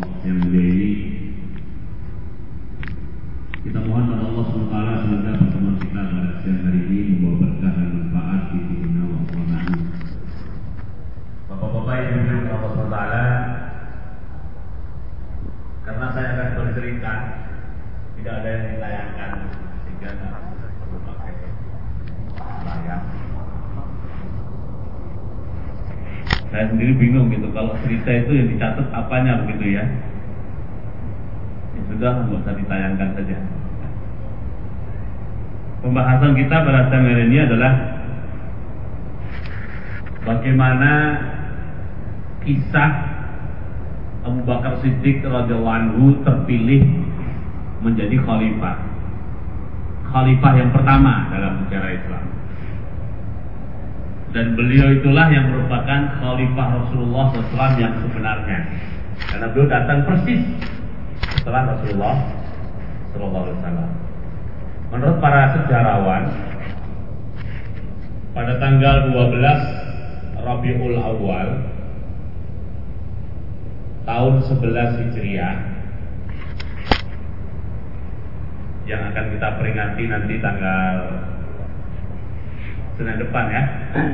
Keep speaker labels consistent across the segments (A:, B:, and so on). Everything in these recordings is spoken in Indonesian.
A: yang mulia ini, kita mohon pada Allah SWT semoga pertemuan kita pada siang hari ini membawa berkah dan manfaat di dunia wa akhirat. Bapak-bapak yang dimuliakan Allah SWT, karena saya akan bercerita, tidak ada yang ditayangkan sehingga tidak perlu pakai layar. Saya sendiri bingung gitu, kalau cerita itu yang dicatat apanya begitu ya. Ya sudah, nggak usah ditayangkan saja. Pembahasan kita pada siang hari ini adalah bagaimana kisah Abu Bakar Siddiq radhiyallahu anhu terpilih menjadi khalifah yang pertama dalam sejarah Islam. Dan beliau itulah yang merupakan khalifah Rasulullah SAW yang sebenarnya, karena beliau datang persis setelah Rasulullah SAW. Menurut para sejarawan, pada tanggal 12 Rabiul Awal tahun 11 Hijriah, yang akan kita peringati nanti tanggal Senin depan ya.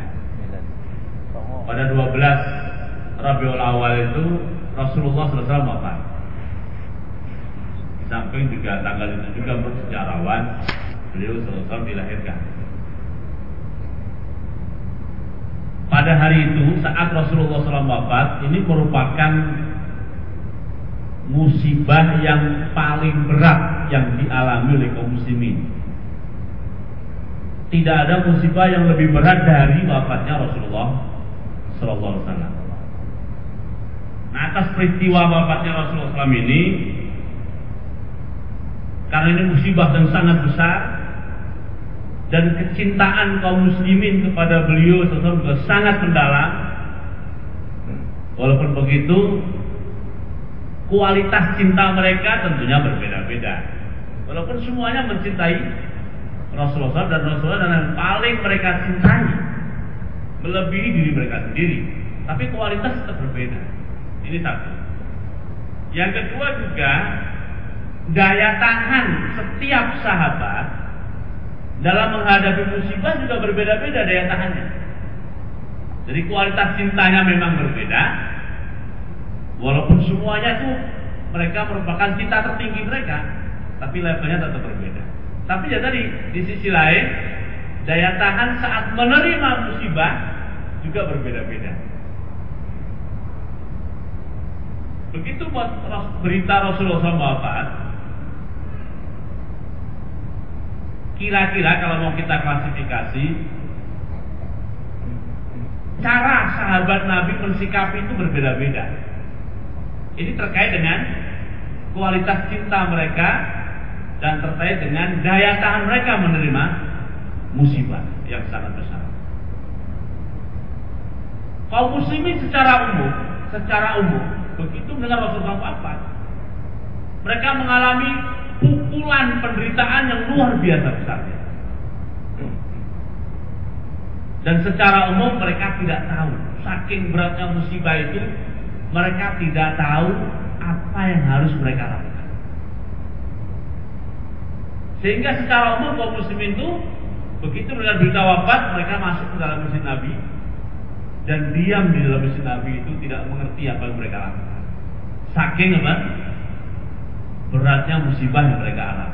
A: Pada 12 Rabiul Awal itu Rasulullah SAW wafat. Di samping juga tanggal itu juga menurut sejarawan beliau SAW dilahirkan. Pada hari itu saat Rasulullah SAW wafat, ini merupakan musibah yang paling berat yang dialami oleh kaum muslimin. Tidak ada musibah yang lebih berat dari wafatnya Rasulullah Sallallahu Alaihi Wasallam. Nah, atas peristiwa wafatnya Rasulullah SAW ini, karena ini musibah yang sangat besar dan kecintaan kaum muslimin kepada beliau juga sangat mendalam. Walaupun begitu, kualitas cinta mereka tentunya berbeda-beda. Walaupun semuanya mencintai Rasulullah dan Rasulullah dan yang paling mereka cintai melebihi diri mereka sendiri, tapi kualitas tetap berbeda. Ini satu. Yang kedua juga, daya tahan setiap sahabat dalam menghadapi musibah juga berbeda-beda daya tahannya. Jadi kualitas cintanya memang berbeda, walaupun semuanya tuh mereka merupakan cinta tertinggi mereka, tapi levelnya tetap berbeda. Tapi ya tadi, di sisi lain, daya tahan saat menerima musibah juga berbeda-beda. Begitu berita Rasulullah SAW wafat, kira-kira kalau mau kita klasifikasi, cara sahabat Nabi mensikapi itu berbeda-beda. Ini terkait dengan kualitas cinta mereka dan terkait dengan daya tahan mereka menerima musibah yang sangat besar. Kaum muslimin secara umum begitu mendengar Rasulullah wafat, mereka mengalami pukulan penderitaan yang luar biasa besarnya. Dan secara umum mereka tidak tahu, saking beratnya musibah itu, mereka tidak tahu apa yang harus mereka lakukan. Sehingga secara umum kaum muslimin itu begitu mendengar berita wafat, mereka masuk ke dalam masjid Nabi dan diam di dalam masjid Nabi itu, tidak mengerti apa yang mereka lakukan. Saking apa? Beratnya musibah yang mereka alami.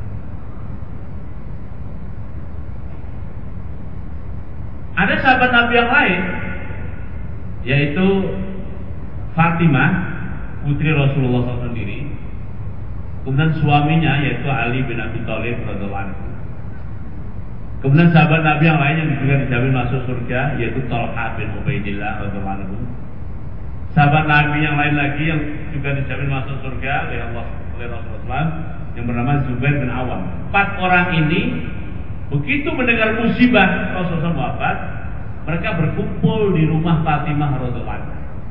A: Ada sahabat Nabi yang lain, yaitu Fatimah, putri Rasulullah SAW sendiri. Kemudian suaminya yaitu Ali bin Abi Thalib radhiyallahu anhu. Kemudian sahabat Nabi yang lain yang juga dijamin masuk surga yaitu Talha bin Ubaidillah radhiyallahu anhu. Sahabat Nabi yang lain lagi yang juga dijamin masuk surga oleh Rasulullah yang bernama Zubair bin Awam. 4 orang ini begitu mendengar musibah Rasulullah wafat, mereka berkumpul di rumah Fatimah radhiyallahu anha.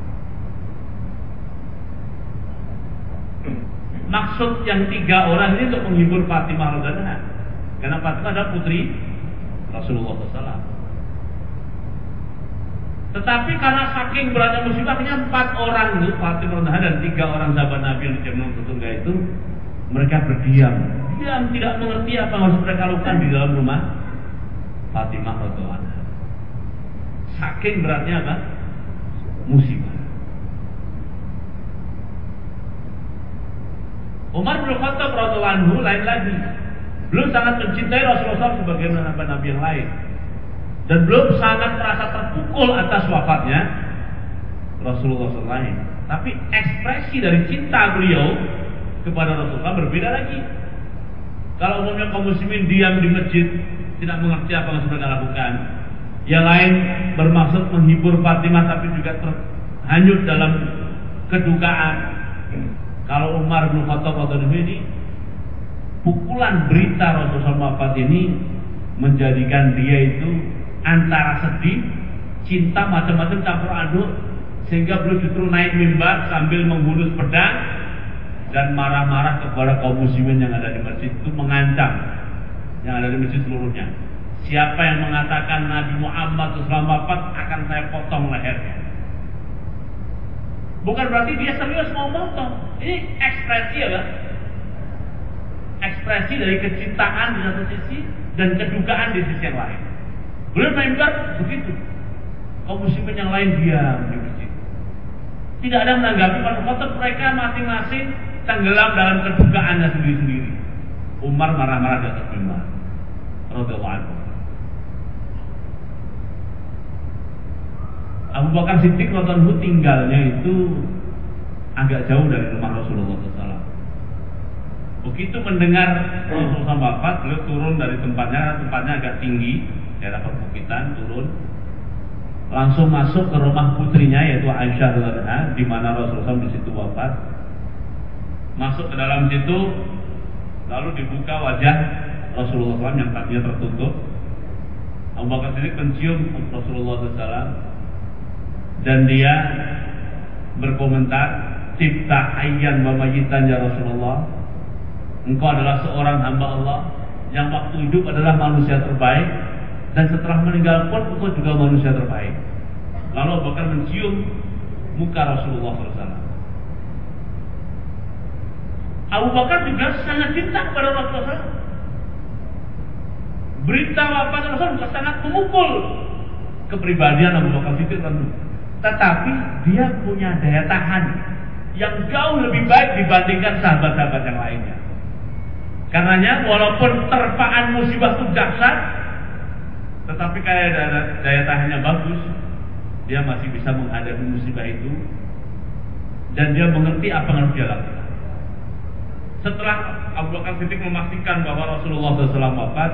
A: Maksud yang 3 orang ini untuk menghibur Fatimah radhiyallahu anha, karena Fatimah adalah putri Rasulullah SAW. Tetapi karena saking beratnya musibah, akhirnya 4 orang itu, Fatimah dan 3 orang sahabat Nabi yang dijamin ke surga itu, mereka berdiam, tidak mengerti apa yang harus mereka lakukan di dalam rumah Fatimah radhiyallahu anha. Saking beratnya apa? Musibah. Umar bin Khattab radhiyallahu anhu lain lagi. Beliau sangat mencintai Rasulullah sebagaimana nabi yang lain. Dan belum sangat merasa terpukul atas wafatnya Rasulullah SAW. Tapi ekspresi dari cinta beliau kepada Rasulullah berbeda lagi. Kalau umumnya kaum muslimin diam di masjid, tidak mengerti apa yang mereka lakukan. Yang lain bermaksud menghibur Fatimah tapi juga terhanyut dalam kedukaan. Kalau Umar bin Khattab ini, pukulan berita Rasulullah wafat ini menjadikan dia itu antara sedih, cinta, macam-macam campur aduk, sehingga beliau justru naik mimbar sambil menghunus pedang dan marah-marah kepada kaum muslimin yang ada di masjid, itu mengancam yang ada di masjid seluruhnya. Siapa yang mengatakan Nabi Muhammad SAW wafat akan saya potong lehernya. Bukan berarti dia serius mau potong. Ini ekspresi apa? Ekspresi dari kecintaan di satu sisi dan kedukaan di sisi yang lain. Beliau mimbar begitu. Kaum muslimin yang lain diam di masjid. Tidak ada menanggapi, pada mereka masing-masing tenggelam dalam kedukaannya sendiri-sendiri. Umar marah-marah di atas mimbar radhiyallahu anhu. Abu Bakar Siddiq radhiyallahu anhu tinggalnya itu agak jauh dari rumah Rasulullah SAW. Begitu mendengar Rasulullah wafat, beliau turun dari tempatnya agak tinggi, daerah perbukitan, turun, langsung masuk ke rumah putrinya yaitu Aisyah radhiyallahu anha, di mana Rasulullah di situ wafat. Masuk ke dalam situ, lalu dibuka wajah Rasulullah SAW yang tadinya tertutup. Abu Bakar Siddiq mencium Rasulullah SAW dan dia berkomentar, "Tibta hayyan wa mayyitan ya Rasulullah. Engkau adalah seorang hamba Allah yang waktu hidup adalah manusia terbaik, dan setelah meninggal pun engkau juga manusia terbaik." Lalu Abu Bakar mencium muka Rasulullah SAW. Abu Bakar juga sangat cinta kepada Rasulullah SAW. Berita wafat Rasulullah sangat memukul kepribadian Abu Bakar Siddiq tentu. Tetapi dia punya daya tahan yang jauh lebih baik dibandingkan sahabat-sahabat yang lainnya. Karenanya walaupun terpaan musibah itu dahsyat, tetapi kayak daya tahannya bagus, dia masih bisa menghadapi musibah itu dan dia mengerti apa yang harus dia lakukan. Setelah Abu Bakar Siddiq memastikan bahwa Rasulullah SAW wafat,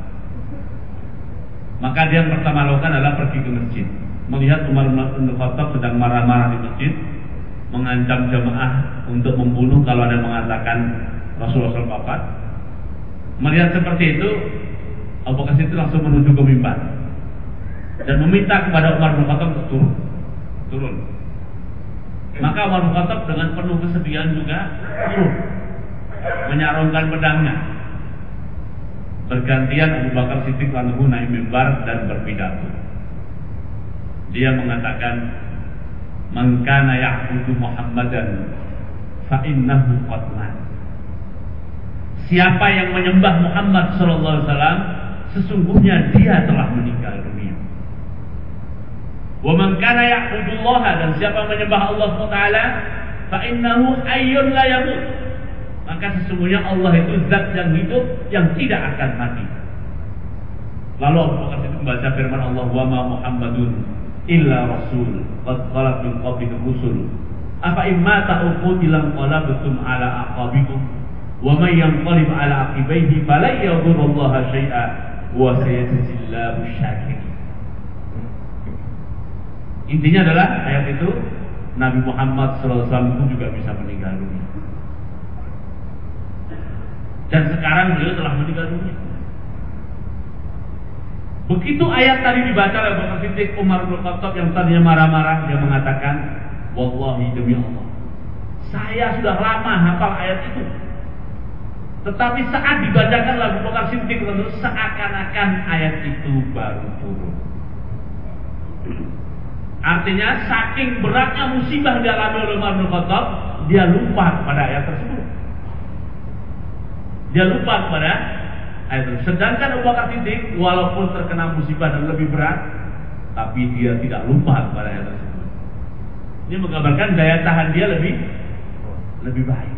A: maka dia yang pertama lakukan adalah pergi ke masjid. Melihat Umar bin Khattab sedang marah-marah di masjid, mengancam jamaah untuk membunuh kalau ada yang mengatakan Rasulullah SAW wafat. Melihat seperti itu, Abu Bakar Siddiq langsung menuju ke mimbar dan meminta kepada Umar bin Khattab untuk turun. Maka Umar bin Khattab dengan penuh kesedihan juga turun, menyarungkan pedangnya. Bergantian Abu Bakar Siddiq lalu naik mimbar dan berpidato. Dia mengatakan, "Man kana ya'budu Muhammadan fa innahu qad mat." Siapa yang menyembah Muhammad sallallahu alaihi wasallam, sesungguhnya dia telah meninggal dunia. Wa man kana ya'budu Allah, dan siapa yang menyembah Allah SWT, fa innahu hayyun la yamut. Maka sesungguhnya Allah itu zat yang hidup yang tidak akan mati. Lalu Abu Bakar itu membaca firman Allah, "Wa ma Muhammadun illa rasul qad khalat min qablihi rusul afa imma ta'uqutilan qalabtum ala aqabikum wa may yanqalib ala aqibaihi falan yadurrullaha syai'a wa sayajzillahu syakirin." Intinya adalah ayat itu Nabi Muhammad SAW itu juga bisa meninggal dunia. Dan sekarang beliau telah meninggal dunia. Begitu ayat tadi dibaca oleh Abu Bakar Siddiq, Umar bin Khattab yang tadinya marah-marah, dia mengatakan, "Wallahi demi Allah, saya sudah lama hafal ayat itu. Tetapi saat dibacakan oleh Abu Bakar Siddiq, seakan-akan ayat itu baru turun." Artinya saking beratnya musibah yang dialami oleh Umar bin Khattab, dia lupa kepada ayat tersebut. Dia lupa kepada ayat tersebut. Sedangkan Abu Bakar Siddiq walaupun terkena musibah dan lebih berat, tapi dia tidak lupa kepada ayat tersebut. Ini menggambarkan daya tahan dia lebih baik.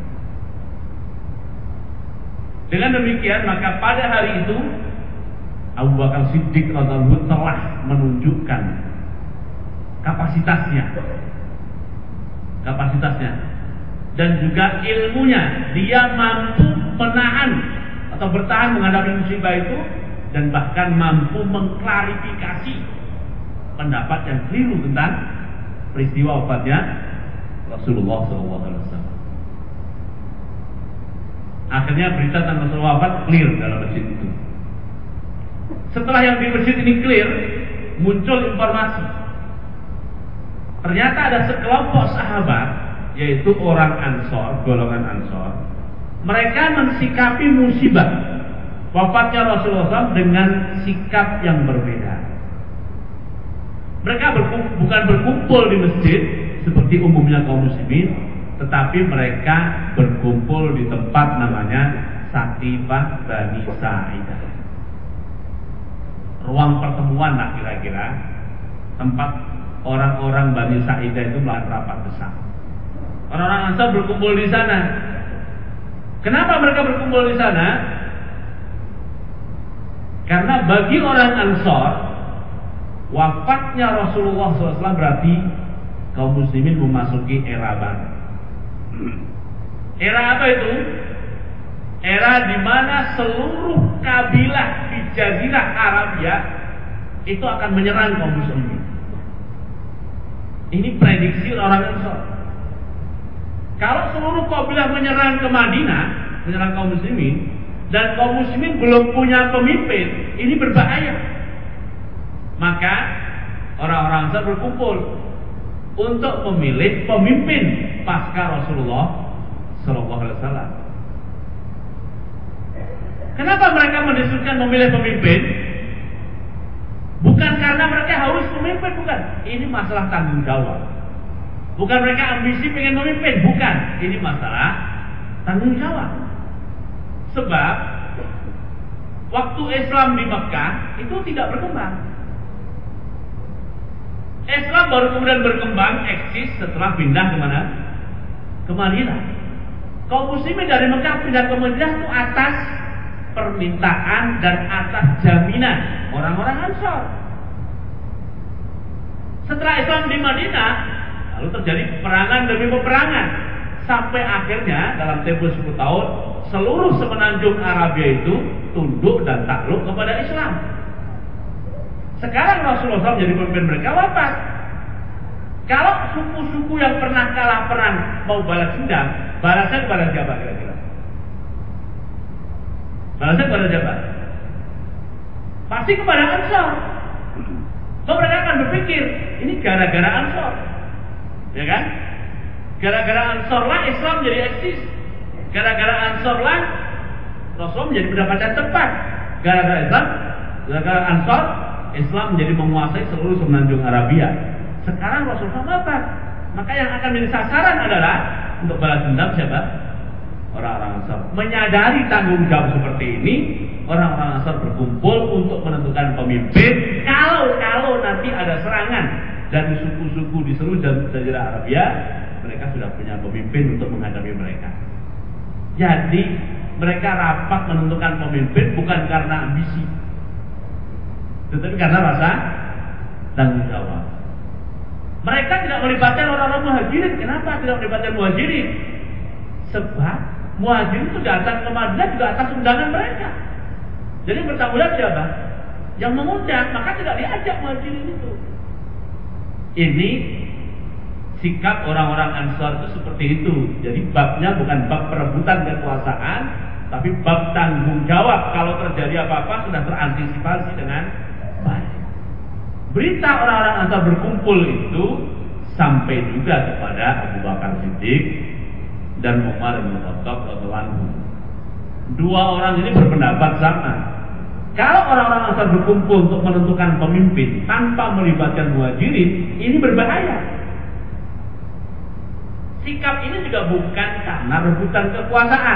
A: Dengan demikian maka pada hari itu Abu Bakar Siddiq radhiyallahu telah menunjukkan kapasitasnya dan juga ilmunya. Dia mampu menahan atau bertahan menghadapi musibah itu dan bahkan mampu mengklarifikasi pendapat yang keliru tentang peristiwa wafatnya Rasulullah SAW. Akhirnya berita tentang Rasulullah wafat clear dalam masjid itu. Setelah yang di masjid ini clear, muncul informasi. Ternyata ada sekelompok sahabat, yaitu orang Ansor, golongan Ansor. Mereka mensikapi musibah wafatnya Rasulullah SAW dengan sikap yang berbeda. Mereka bukan berkumpul di masjid seperti umumnya kaum muslimin, tetapi mereka berkumpul di tempat namanya Saqifah Bani Sa'idah. Ruang pertemuan lah kira-kira, tempat orang-orang Bani Sa'idah itu melakukan rapat besar. Orang-orang Ansar berkumpul di sana. Kenapa mereka berkumpul di sana? Karena bagi orang Ansar, wafatnya Rasulullah SAW berarti kaum muslimin memasuki era baru. Era apa itu? Era di mana seluruh kabilah di Jazirah Arabia itu akan menyerang kaum muslimin. Ini prediksi orang Ansar. Kalau seluruh kabilah menyerang ke Madinah, menyerang kaum muslimin, dan kaum muslimin belum punya pemimpin, ini berbahaya. Maka orang-orang Ansar berkumpul untuk memilih pemimpin pasca Rasulullah SAW. Kenapa mereka mendiskusikan memilih pemimpin? Bukan karena mereka harus memimpin, bukan. Ini masalah tanggung jawab. Bukan mereka ambisi pengen memimpin, bukan. Ini masalah tanggung jawab. Sebab waktu Islam di Mekah itu tidak berkembang. Islam baru kemudian berkembang, eksis setelah pindah kemana? Ke Madinah. Kaum muslimin dari Mekah pindah ke Madinah itu atas permintaan dan atas jaminan orang-orang Ansar. Setelah Islam di Madinah, lalu terjadi peperangan demi peperangan, sampai akhirnya dalam tempo 10 tahun seluruh semenanjung Arabia itu tunduk dan takluk kepada Islam. Sekarang Rasulullah SAW menjadi pemimpin mereka, wafat. Kalau suku-suku yang pernah kalah perang mau balas dendam, balasnya kepada siapa kira-kira? Balasnya kepada siapa? Pasti kepada Ansar. So mereka akan berpikir, ini gara-gara Ansar, ya kan? Gara-gara Ansar lah Islam jadi eksis. Gara-gara Ansar lah Rasul menjadi pendapatan tepat. Gara-gara Ansar, Islam menjadi menguasai seluruh semenanjung Arabia. Sekarang Rasulullah wafat, maka yang akan menjadi sasaran adalah untuk balas dendam siapa? Orang-orang Ansar. Menyadari tanggung jawab seperti ini, orang-orang Ansar berkumpul untuk menentukan pemimpin. Kalau nanti ada serangan dari suku-suku di seluruh Jazirah Arabia, mereka sudah punya pemimpin untuk menghadapi mereka. Jadi mereka rapat menentukan pemimpin bukan karena ambisi, tetapi karena rasa tanggung jawab. Mereka tidak melibatkan orang-orang muhajirin. Kenapa tidak melibatkan muhajirin? Sebab muhajirin itu datang ke Madinah juga atas undangan mereka. Jadi bertanggung jawab siapa? Yang mengundang, maka tidak diajak muhajirin itu. Ini sikap orang-orang Ansar itu seperti itu. Jadi babnya bukan bab perebutan kekuasaan, tapi bab tanggung jawab. Kalau terjadi apa-apa sudah terantisipasi dengan baik. Berita orang-orang Ansar berkumpul itu sampai juga kepada Abu Bakar Siddiq dan Umar bin Khattab radhiyallahu anhu. Dua orang ini berpendapat sama Kalau orang-orang Ansar berkumpul untuk menentukan pemimpin tanpa melibatkan Muhajirin, ini berbahaya. Sikap ini juga bukan karena rebutan kekuasaan,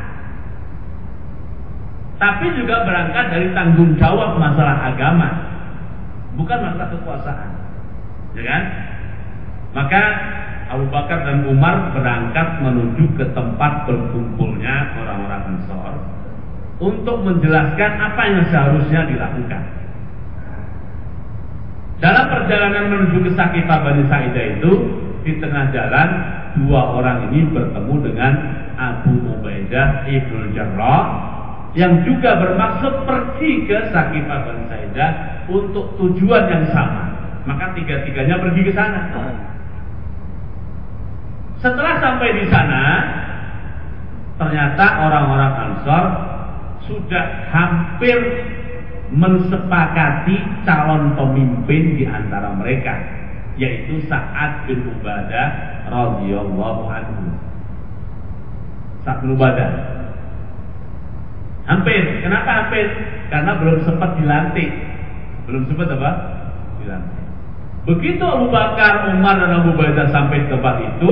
A: tapi juga berangkat dari tanggung jawab masalah agama, bukan masalah kekuasaan, ya kan? Maka Abu Bakar dan Umar berangkat menuju ke tempat berkumpulnya orang-orang Ansar untuk menjelaskan apa yang seharusnya dilakukan. Dalam perjalanan menuju ke Saqifah Bani Sa'idah itu, di tengah jalan dua orang ini bertemu dengan Abu Ubaidah Ibnul Jarrah yang juga bermaksud pergi ke Saqifah Bani Sa'idah untuk tujuan yang sama. Maka tiga-tiganya pergi ke sana. Setelah sampai di sana, ternyata orang-orang Ansar sudah hampir mensepakati calon pemimpin di antara mereka, yaitu Sa'ad bin Ubadah radhiyallahu anhu. Sa'ad bin Ubadah. Hampir. Kenapa hampir? Karena belum sempat dilantik. Belum sempat apa? Dilantik. Begitu Abu Bakar, Umar dan Abu Ubaidah sampai di tempat itu,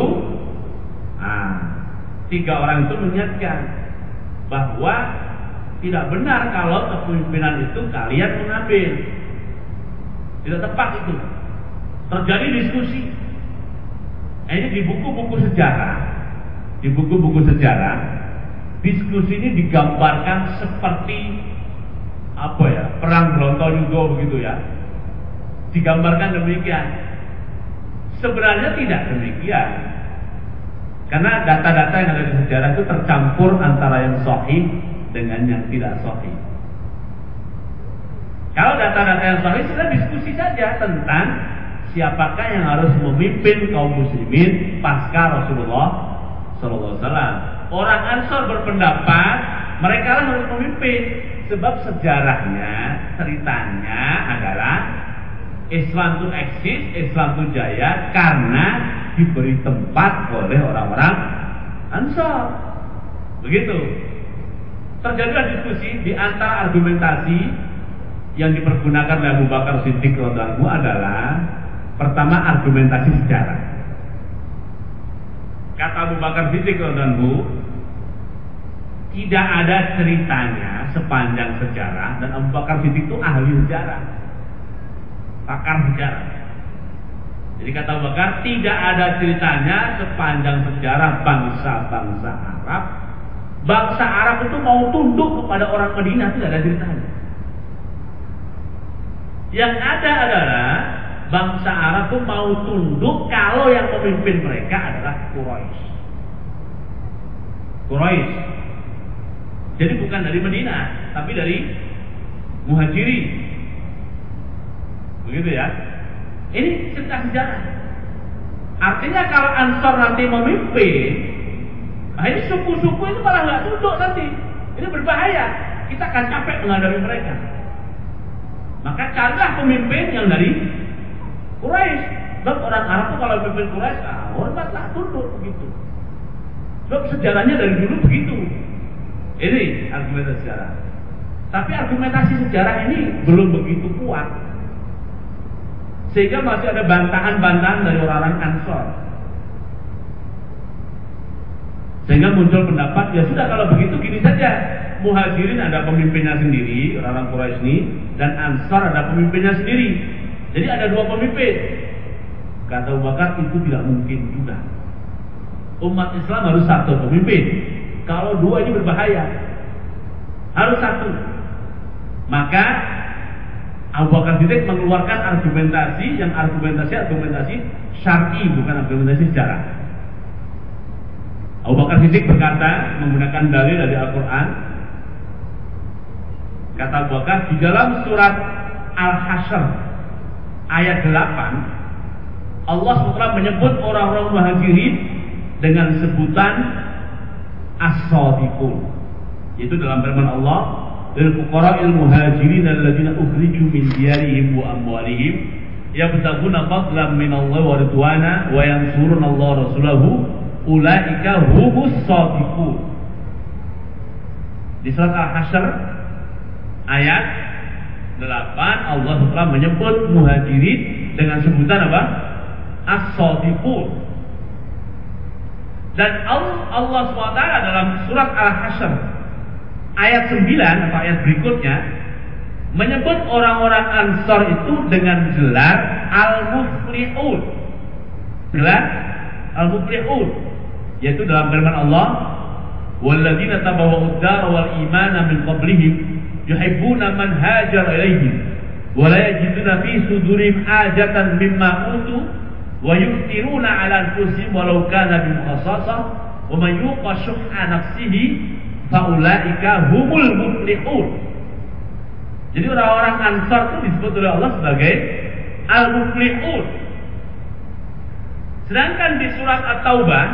A: tiga orang itu mengingatkan bahwa tidak benar kalau kepemimpinan itu kalian mengambil. Tidak tepat itu. Terjadi diskusi. Ini di buku-buku sejarah. Di buku-buku sejarah, diskusi ini digambarkan seperti apa ya? Perang Bronto-Yugo begitu ya. Digambarkan demikian. Sebenarnya tidak demikian. Karena data-data yang ada di sejarah itu tercampur antara yang sahih dengan yang tidak sahih. Kalau data-data yang sahih sudah diskusi saja tentang siapakah yang harus memimpin kaum muslimin pasca Rasulullah sallallahu alaihi wasallam. Orang Ansar berpendapat mereka lah harus memimpin, sebab sejarahnya, ceritanya adalah Islam itu eksis, Islam itu jaya karena diberi tempat oleh orang-orang Ansar. Begitu. Terjadilah diskusi di antara argumentasi yang dipergunakan oleh Abu Bakar Siddiq radhiyallahu anhu adalah pertama argumentasi sejarah. Kata Abu Bakar Siddiq radhiyallahu anhu, tidak ada ceritanya sepanjang sejarah, dan Abu Bakar Siddiq itu ahli sejarah, pakar sejarah. Jadi kata Abu Bakar, tidak ada ceritanya sepanjang sejarah bangsa-bangsa Arab. Bangsa Arab itu mau tunduk kepada orang Madinah, tidak ada ceritanya. Yang ada adalah bangsa Arab itu mau tunduk kalau yang memimpin mereka adalah Quraisy. Quraisy. Jadi bukan dari Madinah, tapi dari Muhajirin. Begitu ya. Ini cerita sejarah. Artinya kalau Ansar nanti memimpin, nah ini suku-suku itu malah nggak tunduk nanti. Ini berbahaya. Kita akan capek menghadapi mereka. Maka carilah pemimpin yang dari Quraisy. Sebab orang Arab itu kalau memimpin Quraisy, hormatlah, tunduk begitu. Sebab sejarahnya dari dulu begitu. Ini argumentasi sejarah. Tapi argumentasi sejarah ini belum begitu kuat, sehingga masih ada bantahan-bantahan dari orang-orang Ansar. Sehingga muncul pendapat, ya sudah kalau begitu gini saja. Muhajirin ada pemimpinnya sendiri, orang-orang Quraisy ini, dan Ansar ada pemimpinnya sendiri. Jadi ada dua pemimpin. Kata Abu Bakar, itu tidak mungkin juga. Umat Islam harus satu pemimpin. Kalau dua ini berbahaya, harus satu. Maka Abu Bakar Siddiq mengeluarkan argumentasi yang argumentasi syar'i, bukan argumentasi sejarah. Abu Bakar Siddiq berkata menggunakan dalil dari Al-Quran. Kata Abu Bakar, di dalam surat Al-Hasyr ayat 8, Allah SWT menyebut orang-orang Muhajirin dengan sebutan as-sadiqun. Itu dalam firman Allah, lil fuqara'il muhajirin alladziina ukhriju min diyarihim wa amwalihim yabtaghuna fadlan minallahi wa ridwana wa yansuruna Allah rasulahu ulaika humus shadiqun. Di surat Al-Hasyr ayat 8 Allah SWT menyebut muhajirin dengan sebutan apa? As-Shadiqun. Dan Allah SWT dalam surat Al-Hasyr ayat 9 atau ayat berikutnya menyebut orang-orang Ansar itu dengan gelar Al-Muflihun. Gelar Al-Muflihun, yaitu dalam firman Allah, walladzina tabawwa'ud dara wal imana min qablihim yuhibbuna man hajara ilaihim wa la yajiduna fi sudurihim hajatan mimma utu wa yu'thiruna 'ala anfusihim walau kana bihim khassasah wa man yuqa shuhha nafsihi fa ulaika humul muflihun. Jadi orang-orang Ansar itu disebut oleh Allah sebagai Al-Muflihun. Sedangkan di surat At-Taubah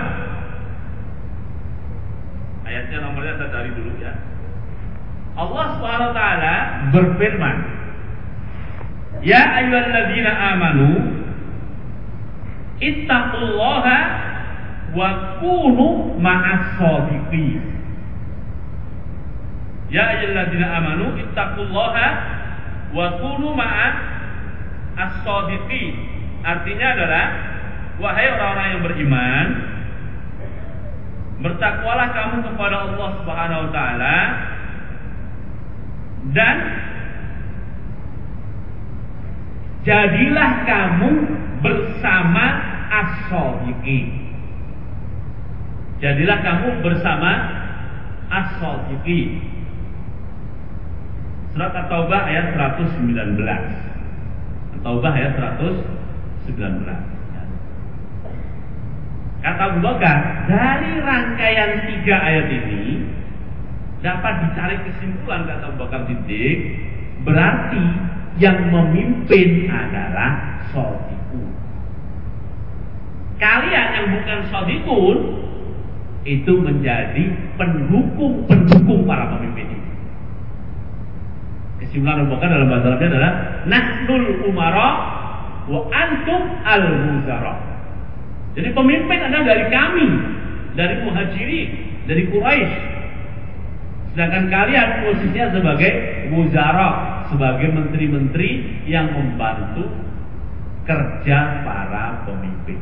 A: ayatnya nomornya saya cari dulu ya. Allah Subhanahu wa taala berfirman, "Ya ayyuhalladzina amanu ittaqullaha wa kunu ma'as shadiqin." Ya ayyuhalladzina amanu ittaqullaha wa kunu ma'as shadiqin. Artinya adalah, wahai orang-orang yang beriman, bertakwalah kamu kepada Allah Subhanahu wa taala dan jadilah kamu bersama as-shadiqin. Jadilah kamu bersama as-shadiqin. Surat At-Taubah ayat 119. At-Taubah ayat 119. Kata Abu Bakar, dari rangkaian 3 ayat ini dapat dicari kesimpulan, kata Abu Bakar Siddiq, berarti yang memimpin adalah shadiqun. Kalian yang bukan shadiqun itu menjadi pendukung para pemimpin ini. Kesimpulan Abu Bakar dalam bahasa Arabnya adalah nahnul umara wa antum al-muzara. Jadi pemimpin adalah dari kami, dari Muhajirin, dari Quraisy. Sedangkan kalian posisinya sebagai wuzara, sebagai menteri-menteri yang membantu kerja para pemimpin.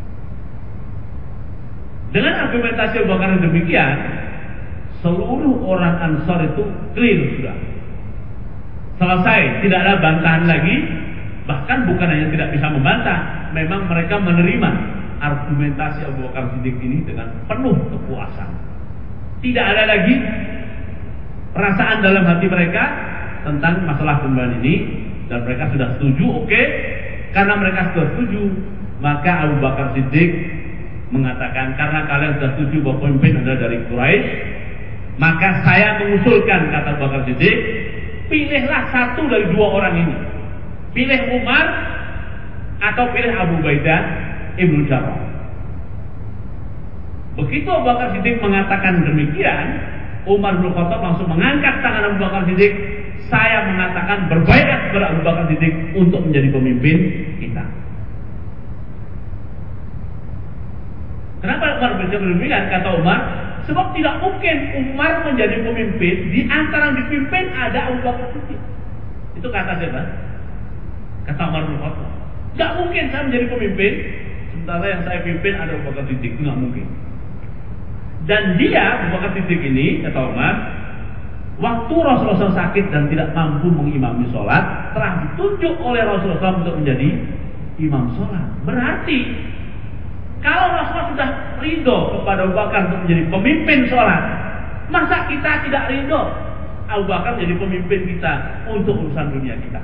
A: Dengan argumentasi Abu Bakar yang demikian, seluruh orang Ansar itu clear sudah. Selesai, tidak ada bantahan lagi. Bahkan bukan hanya tidak bisa membantah, memang mereka menerima argumentasi Abu Bakar Siddiq ini dengan penuh kepuasan. Tidak ada lagi perasaan dalam hati mereka tentang masalah pembahasan ini, dan mereka sudah setuju. Oke, karena mereka sudah setuju, maka Abu Bakar Siddiq mengatakan, karena kalian sudah setuju bahwa pemimpin adalah dari Quraisy, maka saya mengusulkan, kata Abu Bakar Siddiq, pilihlah satu dari 2 orang ini. Pilih Umar atau pilih Abu Ubaidah Ibnu Jarrah. Begitu Abu Bakar Siddiq mengatakan demikian, Umar bin Khattab langsung mengangkat tangan Abu Bakar Siddiq. Saya mengatakan berbaiat kepada Abu Bakar Siddiq untuk menjadi pemimpin kita. Kenapa Umar bisa demikian? Kata Umar, sebab tidak mungkin Umar menjadi pemimpin di antara yang dipimpin ada Abu Bakar Siddiq. Itu kata siapa? Kata Umar bin Khattab. Tidak mungkin saya menjadi pemimpin sementara yang saya pimpin ada Abu Bakar Siddiq. Itu tidak mungkin. Dan dia, Abu Bakar Siddiq ini, kata Umar, waktu Rasulullah SAW sakit dan tidak mampu mengimami sholat, telah ditunjuk oleh Rasulullah SAW untuk menjadi imam sholat. Berarti kalau Rasulullah sudah ridho kepada Abu Bakar untuk menjadi pemimpin sholat, masa kita tidak ridho Abu Bakar menjadi pemimpin kita untuk urusan dunia kita?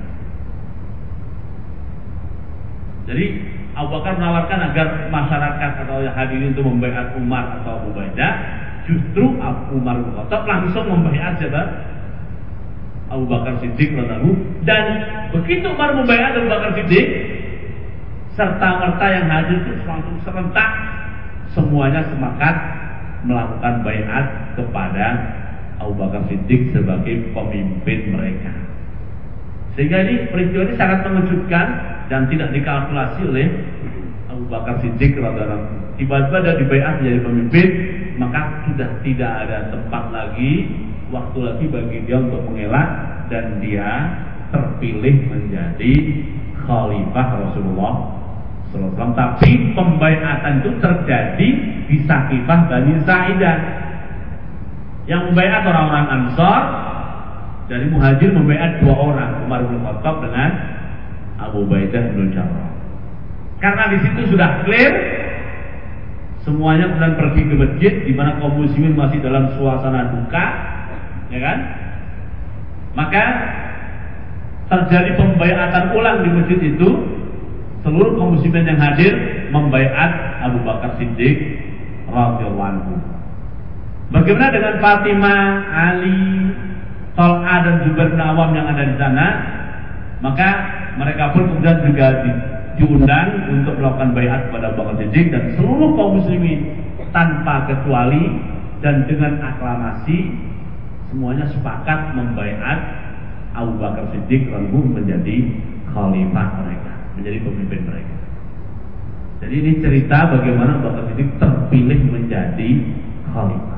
A: Jadi Abu Bakar menawarkan agar masyarakat atau hadirin itu membaiat Umar atau Abu Ubaidah. Justru Umar bin Khattab langsung membaiat siapa? Abu Bakar Siddiq radhiyallahu. Dan begitu Umar membaiat Abu Bakar Siddiq, serta-merta yang hadir itu langsung serentak semuanya sepakat melakukan baiat kepada Abu Bakar Siddiq sebagai pemimpin mereka. Sehingga ini peristiwa ini sangat mengejutkan dan tidak dikalkulasi oleh Abu Bakar Siddiq radhiyallahu. Tiba-tiba dia dibaiat menjadi pemimpin, maka sudah tidak ada tempat lagi, waktu lagi bagi dia untuk mengelak dan dia terpilih menjadi khalifah Rasulullah SAW. Tapi pembaiatan itu terjadi di Saqifah Bani Sa'idah. Yang membaiat orang-orang Ansar, dari Muhajir membaiat 2 orang, Umar bin Khattab dengan Abu Ubaidah bin Jarrah. Karena di situ sudah clear, semuanya kemudian pergi ke masjid, di mana kaum muslimin masih dalam suasana duka, ya kan? Maka terjadi pembaiatan ulang di masjid itu. Seluruh kaum muslimin yang hadir membaiat Abu Bakar Siddiq radhiyallahu anhu. Bagaimana dengan Fatimah, Ali, Thal'ah dan Zubair bin Awam yang ada di sana? Maka mereka pun kemudian juga diundang untuk melakukan baiat kepada Abu Bakar Siddiq, dan seluruh kaum muslimin tanpa kecuali dan dengan aklamasi semuanya sepakat membaiat Abu Bakar Siddiq radhiyallahu menjadi khalifah mereka, menjadi pemimpin mereka. Jadi ini cerita bagaimana Abu Bakar Siddiq terpilih menjadi khalifah.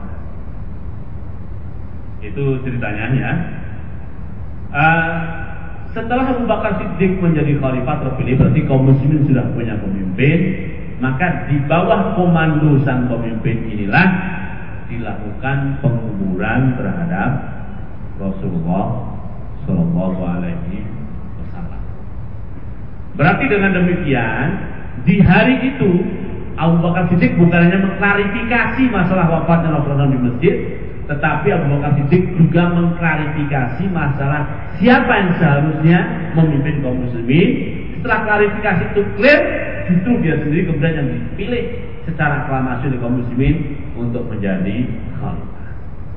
A: Itu ceritanya ya. Setelah Abu Bakar Siddiq menjadi khalifah terpilih, berarti kaum muslimin sudah punya pemimpin. Maka di bawah komando sang pemimpin inilah dilakukan penguburan terhadap Rasulullah Sallallahu Alaihi Wasallam. Berarti dengan demikian, di hari itu Abu Bakar Siddiq bukan hanya mengklarifikasi masalah wafatnya Rasulullah di masjid, tetapi Abu Bakar Siddiq juga mengklarifikasi masalah siapa yang seharusnya memimpin kaum muslimin. Setelah klarifikasi itu clear, justru dia sendiri kemudian yang dipilih secara aklamasi oleh kaum muslimin untuk menjadi khalifah.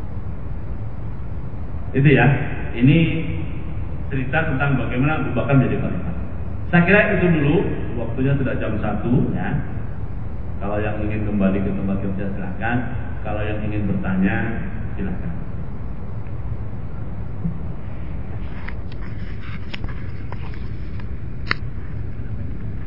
A: Itu ya, ini cerita tentang bagaimana Abu Bakar menjadi khalifah. Saya kira itu dulu, waktunya sudah jam 1 ya. Kalau yang ingin kembali ke tempat kerja silakan. Kalau yang ingin bertanya silakan.